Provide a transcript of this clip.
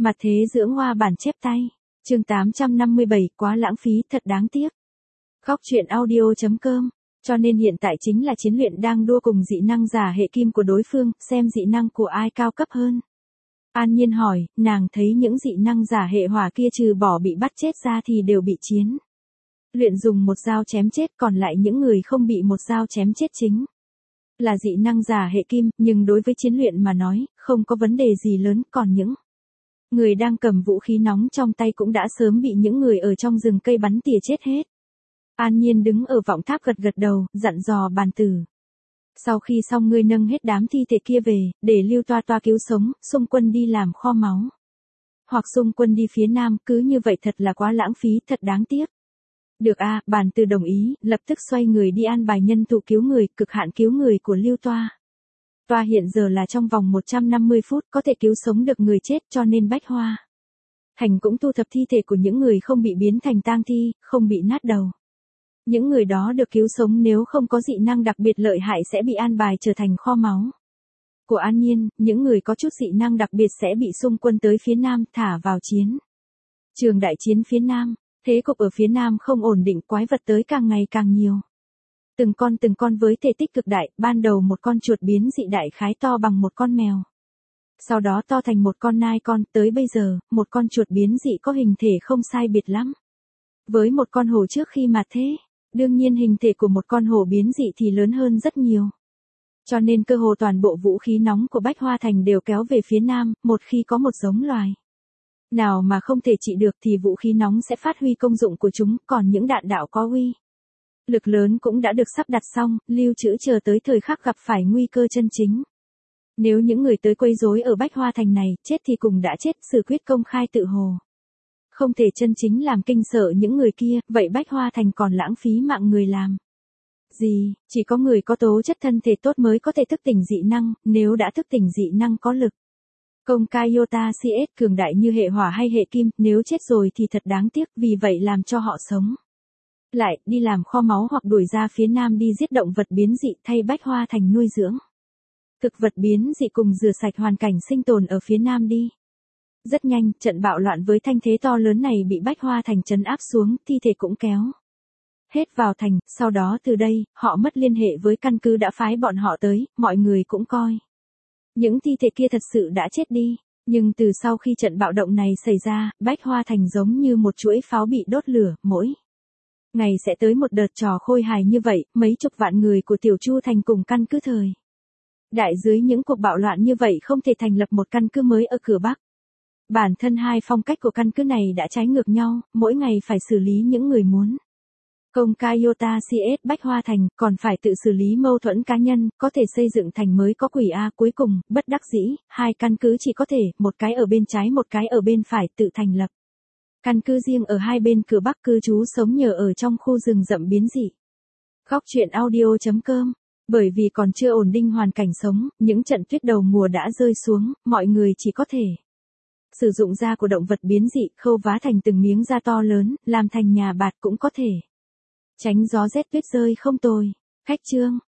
Mặt thế dưỡng hoa bản chép tay. Chương 857, quá lãng phí, thật đáng tiếc. Góc truyện audio.com. Cho nên hiện tại chính là chiến luyện đang đua cùng dị năng giả hệ kim của đối phương, xem dị năng của ai cao cấp hơn. An Nhiên hỏi, nàng thấy những dị năng giả hệ hỏa kia trừ bỏ bị bắt chết ra thì đều bị chiến luyện dùng một dao chém chết, còn lại những người không bị một dao chém chết chính là dị năng giả hệ kim, nhưng đối với chiến luyện mà nói, không có vấn đề gì lớn, còn những người đang cầm vũ khí nóng trong tay cũng đã sớm bị những người ở trong rừng cây bắn tỉa chết hết. An Nhiên đứng ở vọng tháp gật gật đầu, dặn dò Bàn Tử. Sau khi xong ngươi nâng hết đám thi thể kia về, để Lưu Toa Toa cứu sống, xung quân đi làm kho máu. Hoặc xung quân đi phía nam, cứ như vậy thật là quá lãng phí, thật đáng tiếc. Được a, Bàn Tử đồng ý, lập tức xoay người đi an bài nhân thủ cứu người, cực hạn cứu người của Lưu Toa. Toa hiện giờ là trong vòng 150 phút có thể cứu sống được người chết, cho nên Bách Hoa Thành cũng thu thập thi thể của những người không bị biến thành tang thi, không bị nát đầu. Những người đó được cứu sống nếu không có dị năng đặc biệt lợi hại sẽ bị an bài trở thành kho máu của An Nhiên, những người có chút dị năng đặc biệt sẽ bị xung quân tới phía nam thả vào chiến trường đại chiến phía nam. Thế cục ở phía nam không ổn định, quái vật tới càng ngày càng nhiều. Từng con với thể tích cực đại, ban đầu một con chuột biến dị đại khái to bằng một con mèo. Sau đó to thành một con nai con, tới bây giờ, một con chuột biến dị có hình thể không sai biệt lắm với một con hổ trước khi mà thế. Đương nhiên hình thể của một con hổ biến dị thì lớn hơn rất nhiều. Cho nên cơ hồ toàn bộ vũ khí nóng của Bách Hoa Thành đều kéo về phía nam, một khi có một giống loài nào mà không thể trị được thì vũ khí nóng sẽ phát huy công dụng của chúng, còn những đạn đạo có uy lực lớn cũng đã được sắp đặt xong, lưu trữ chờ tới thời khắc gặp phải nguy cơ chân chính. Nếu những người tới quấy rối ở Bách Hoa Thành này, chết thì cùng đã chết, xử quyết công khai tự hồ không thể chân chính làm kinh sợ những người kia, vậy Bách Hoa Thành còn lãng phí mạng người làm gì? Chỉ có người có tố chất thân thể tốt mới có thể thức tỉnh dị năng, nếu đã thức tỉnh dị năng có lực công Kaiota CS cường đại như hệ hỏa hay hệ kim, nếu chết rồi thì thật đáng tiếc, vì vậy làm cho họ sống lại, đi làm kho máu hoặc đuổi ra phía nam đi giết động vật biến dị, thay Bách Hoa Thành nuôi dưỡng thực vật biến dị cùng rửa sạch hoàn cảnh sinh tồn ở phía nam đi. Rất nhanh, trận bạo loạn với thanh thế to lớn này bị Bách Hoa Thành trấn áp xuống, thi thể cũng kéo hết vào thành, sau đó từ đây, họ mất liên hệ với căn cứ đã phái bọn họ tới, mọi người cũng coi những thi thể kia thật sự đã chết đi. Nhưng từ sau khi trận bạo động này xảy ra, Bách Hoa Thành giống như một chuỗi pháo bị đốt lửa, mỗi ngày sẽ tới một đợt trò khôi hài như vậy, mấy chục vạn người của Tiểu Chu Thành cùng căn cứ thời đại dưới những cuộc bạo loạn như vậy không thể thành lập một căn cứ mới ở cửa Bắc. Bản thân hai phong cách của căn cứ này đã trái ngược nhau, mỗi ngày phải xử lý những người muốn công Kaiota CS Bách Hoa Thành, còn phải tự xử lý mâu thuẫn cá nhân, có thể xây dựng thành mới có quỷ A. Cuối cùng, bất đắc dĩ, hai căn cứ chỉ có thể, một cái ở bên trái một cái ở bên phải tự thành lập căn cứ riêng ở hai bên cửa Bắc, cư trú sống nhờ ở trong khu rừng rậm biến dị. Góc truyện audio.com. Bởi vì còn chưa ổn định hoàn cảnh sống, những trận tuyết đầu mùa đã rơi xuống, mọi người chỉ có thể sử dụng da của động vật biến dị, khâu vá thành từng miếng da to lớn, làm thành nhà bạt cũng có thể tránh gió rét tuyết rơi không tồi. Khách chương.